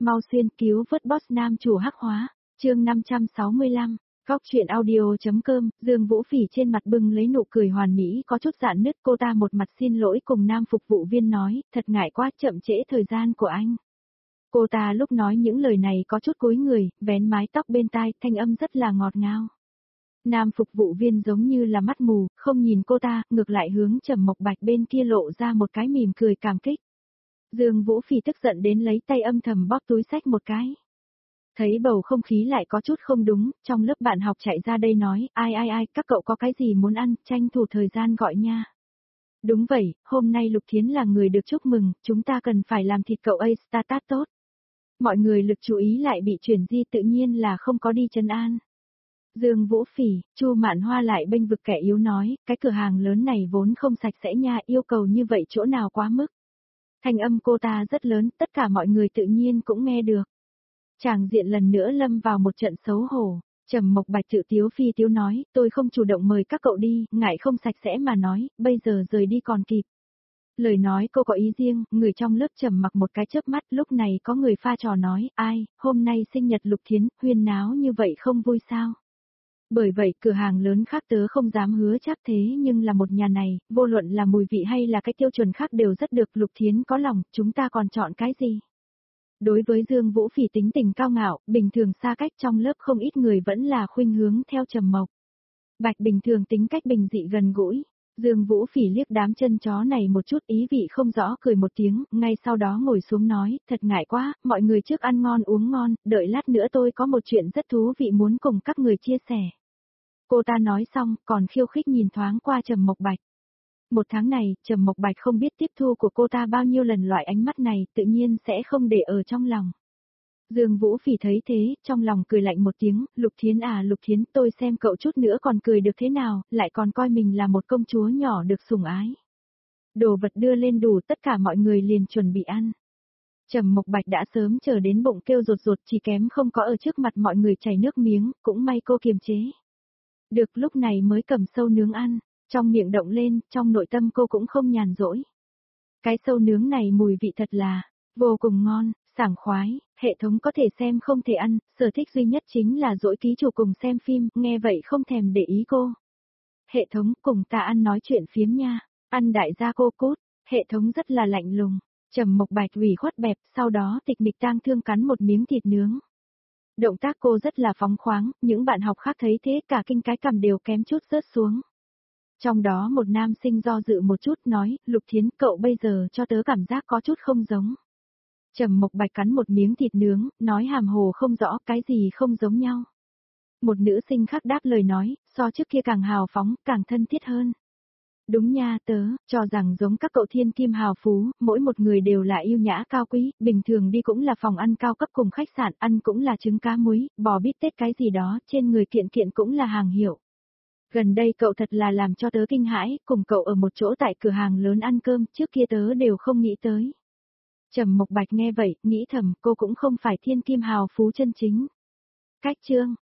mau xuyên cứu vớt boss nam chủ hắc hóa, chương 565, góc chuyện audio.com, Dương Vũ Phỉ trên mặt bừng lấy nụ cười hoàn mỹ có chút rạn nứt, cô ta một mặt xin lỗi cùng nam phục vụ viên nói, thật ngại quá chậm trễ thời gian của anh. Cô ta lúc nói những lời này có chút cúi người, vén mái tóc bên tai, thanh âm rất là ngọt ngào. Nam phục vụ viên giống như là mắt mù, không nhìn cô ta, ngược lại hướng Trầm Mộc Bạch bên kia lộ ra một cái mỉm cười cảm kích. Dương Vũ Phỉ tức giận đến lấy tay âm thầm bóp túi xách một cái. Thấy bầu không khí lại có chút không đúng, trong lớp bạn học chạy ra đây nói, ai, các cậu có cái gì muốn ăn, tranh thủ thời gian gọi nha. Đúng vậy, hôm nay Lục Thiến là người được chúc mừng, chúng ta cần phải làm thịt cậu ấy status tốt. Mọi người lực chú ý lại bị chuyển di tự nhiên là không có đi trấn an. Dương Vũ Phỉ, Chu Mạn Hoa lại bênh vực kẻ yếu nói, cái cửa hàng lớn này vốn không sạch sẽ nha, yêu cầu như vậy chỗ nào quá mức. Thanh âm cô ta rất lớn, tất cả mọi người tự nhiên cũng nghe được. Tràng diện lần nữa lâm vào một trận xấu hổ. Trầm Mộc Bạch tự tiếu phi tiếu nói, tôi không chủ động mời các cậu đi, ngại không sạch sẽ mà nói, bây giờ rời đi còn kịp. Lời nói cô có ý riêng, người trong lớp trầm mặc một cái chớp mắt, lúc này có người pha trò nói, ai, hôm nay sinh nhật Lục Thiến, huyên náo như vậy không vui sao? Bởi vậy cửa hàng lớn khác tớ không dám hứa chắc thế nhưng là một nhà này, vô luận là mùi vị hay là cái tiêu chuẩn khác đều rất được. Lục Thiến có lòng, chúng ta còn chọn cái gì? Đối với Dương Vũ Phỉ tính tình cao ngạo, bình thường xa cách trong lớp không ít người vẫn là khuynh hướng theo Trầm Mộc Bạch bình thường tính cách bình dị gần gũi. Dương Vũ Phỉ liếc đám chân chó này một chút ý vị không rõ cười một tiếng, ngay sau đó ngồi xuống nói, thật ngại quá, mọi người trước ăn ngon uống ngon, đợi lát nữa tôi có một chuyện rất thú vị muốn cùng các người chia sẻ. Cô ta nói xong, còn khiêu khích nhìn thoáng qua Trầm Mộc Bạch. Một tháng này, Trầm Mộc Bạch không biết tiếp thu của cô ta bao nhiêu lần loại ánh mắt này, tự nhiên sẽ không để ở trong lòng. Dương Vũ Phỉ thấy thế, trong lòng cười lạnh một tiếng, Lục Thiến à Lục Thiến, tôi xem cậu chút nữa còn cười được thế nào, lại còn coi mình là một công chúa nhỏ được sủng ái. Đồ vật đưa lên đủ, tất cả mọi người liền chuẩn bị ăn. Trầm Mộc Bạch đã sớm chờ đến bụng kêu rột rột, chỉ kém không có ở trước mặt mọi người chảy nước miếng, cũng may cô kiềm chế. Được lúc này mới cầm sâu nướng ăn, trong miệng động lên, trong nội tâm cô cũng không nhàn rỗi. Cái sâu nướng này mùi vị thật là vô cùng ngon, sảng khoái, hệ thống có thể xem không thể ăn, sở thích duy nhất chính là dỗi ký chủ cùng xem phim, nghe vậy không thèm để ý cô. Hệ thống cùng ta ăn nói chuyện phiếm nha, ăn đại gia cô cút, hệ thống rất là lạnh lùng. Trầm Mộc Bạch ủy khuất bẹp, sau đó tịch mịch tang thương cắn một miếng thịt nướng. Động tác cô rất là phóng khoáng, những bạn học khác thấy thế cả kinh cái cằm đều kém chút rớt xuống. Trong đó một nam sinh do dự một chút nói, Lục Thiến cậu bây giờ cho tớ cảm giác có chút không giống. Trầm Mộc Bạch cắn một miếng thịt nướng, nói hàm hồ không rõ cái gì không giống nhau. Một nữ sinh khác đáp lời nói, so trước kia càng hào phóng, càng thân thiết hơn. Đúng nha tớ, cho rằng giống các cậu thiên kim hào phú, mỗi một người đều là yêu nhã cao quý, bình thường đi cũng là phòng ăn cao cấp cùng khách sạn, ăn cũng là trứng cá muối, bò bít tết cái gì đó, trên người kiện kiện cũng là hàng hiệu. Gần đây cậu thật là làm cho tớ kinh hãi, cùng cậu ở một chỗ tại cửa hàng lớn ăn cơm, trước kia tớ đều không nghĩ tới. Trầm Mộc Bạch nghe vậy, nghĩ thầm cô cũng không phải thiên kim hào phú chân chính. Cách chương